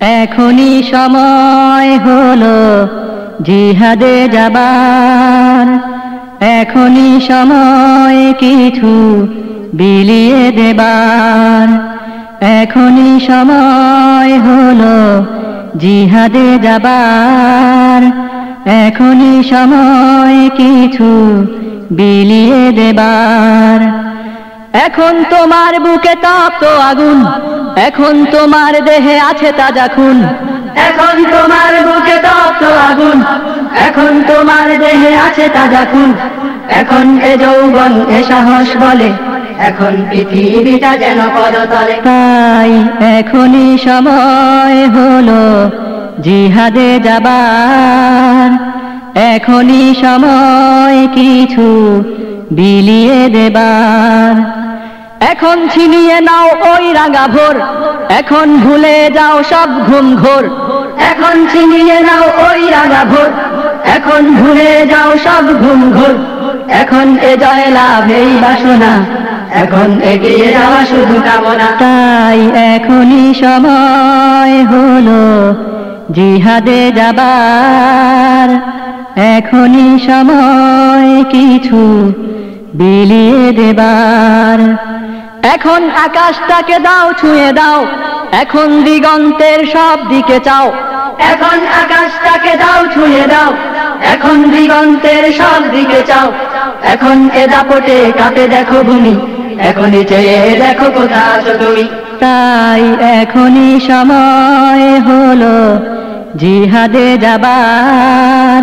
এখনই সময় হলো জিহাদে যাবার, এখনই সময় কিছু বিলিয়ে দেবার, এখনই সময় হলো জিহাদে যাবার, এখনই সময় কিছু বিলিয়ে দেবার। এখন তোমার বুকে তপ্ত আগুন, এখন তোমার দেহে আছে তাজা খুন, এখন তোমার বুকে তপ্ত আগুন, এখন তোমার দেহে আছে তাজা খুন। এখন এ যৌবন এ সাহস বলে, এখন পৃথিবীটা যেন পদতলে। তাই এখনই সময় হলো জিহাদে যাবার, এখনই সময় কিছু বিলিয়ে দেবার। এখন ছিনিয়ে নাও ওই রাঙা ভোর, এখন ভুলে যাও সব ঘুম ঘোর, এখন ছিনিয়ে নাও ওই রাঙা ভোর, এখন ভুলে যাও সব ঘুম ঘোর। এখন এ জয় লাভ এই বাসনা, এখন এগিয়ে যাওয়া শুধু কামনা। তাই এখনই সময় হলো জিহাদে যাবার, এখনই সময় কিছু বিলিয়ে দেবার। এখন আকাশটাকে দাও ছুঁয়ে দাও, এখন দিগন্তের সব দিকে চাও, এখন আকাশটাকে দাও ছুঁয়ে দাও, এখন দিগন্তের সব দিকে চাও। এখন এ দাপটে কাঁপে দেখো ভূমি, এখনই চেয়ে দেখো কোথা আছো তুমি। তাই এখনই সময় হলো জিহাদে যাবার,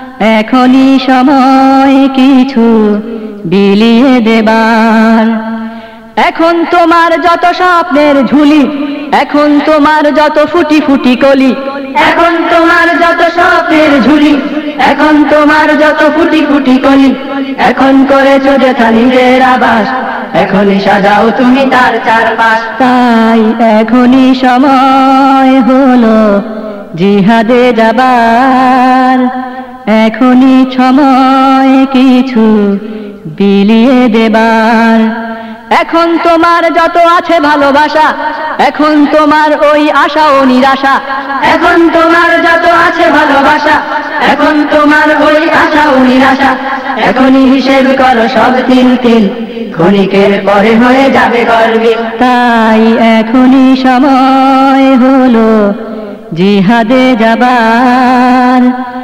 এখনই সময় কিছু বিলিয়ে দেবার। এখন তোমার যত স্বপ্নের ঝুলি, এখন তোমার যত ফুটি ফুটি কলি, এখন তোমার যত স্বপ্নের ঝুলি, এখন তোমার যত ফুটি ফুটি কলি। এখন করেছো যেথা নিজের আবাস, এখনই সাজাও তুমি তার চারপাশ। তাই এখনই সময় হলো জিহাদে যাবার, এখনই সময় কিছু বিলিয়ে দেবার। এখন তোমার যত আছে ভালোবাসা, এখন তোমার ওই আশা ও নিরাশা, এখন তোমার যত আছে ভালোবাসা, এখন তোমার ওই আশা ও নিরাশা। এখনই হিসেব করো সব তিল তিল, ক্ষণিকের পরে হয়ে যাবে গর্বিল। তাই এখনই সময় হলো জিহাদে যাবার,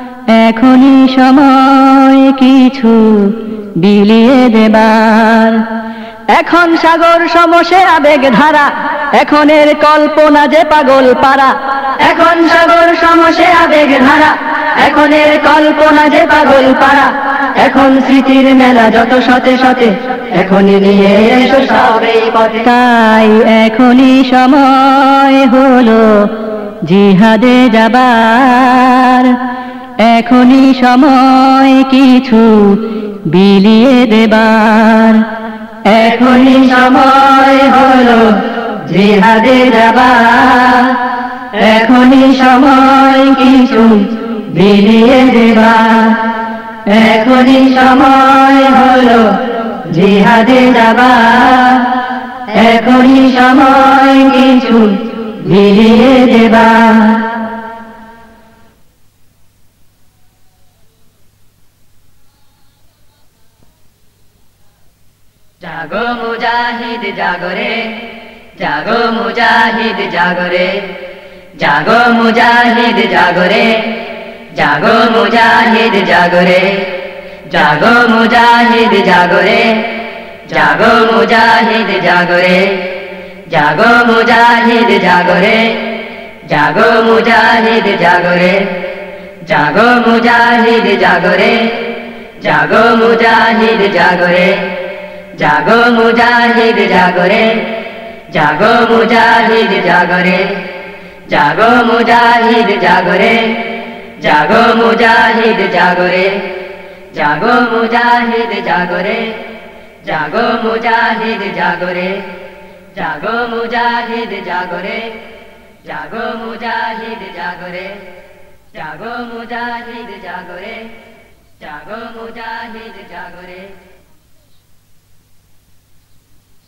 এখনই সময় কিছু বিলিয়ে দেবার। এখন সাগর সমসে আবেগ ধারা, এখনের কল্পনা যে পাগল পারা, এখন সাগর সমসে আবেগ ধারা, এখনের কল্পনা যে পাগল পারা। এখন স্মৃতির মেলা যত শতে শতে, এখনই নিয়ে এসো সব এই পথে। তাই এখনই সময় হলো জিহাদে যাবার, এখনই সময় কিছু বিলিয়ে দেবার। এখনই সময় হলো জিহাদে যাবার, এখনই সময় কিছু বিলিয়ে দেবার। এখনই সময় হলো জিহাদে যাবার, এখনই সময় কিছু বিলিয়ে দেবার। জাগো মুজাহিদ জাগরে, জাগো মুজাহিদ জাগরে, জাগো মুজাহিদ জাগরে, জাগো মুজাহিদ জাগরে, জাগো মুজাহিদ জাগরে, জাগো মুজাহিদ জাগরে, জাগো মুজাহিদ জাগরে, জাগো মুজাহিদ জাগরে, জাগো মুজাহিদ জাগরে, জাগো মুজাহিদ জাগরে, জাগো মুজাহিদ জাগরে, জাগো মুজাহিদ জাগরে, জাগো মুজাহিদ জাগরে, জাগো মুজাহিদ জাগরে, জাগো মুজাহিদ জাগরে, জাগো মুজাহিদ জাগরে, জাগো মুজাহিদ জাগরে, জাগো মুজাহিদ জাগরে, জাগো মুজাহিদ জাগরে, জাগো মুজাহিদ জাগরে।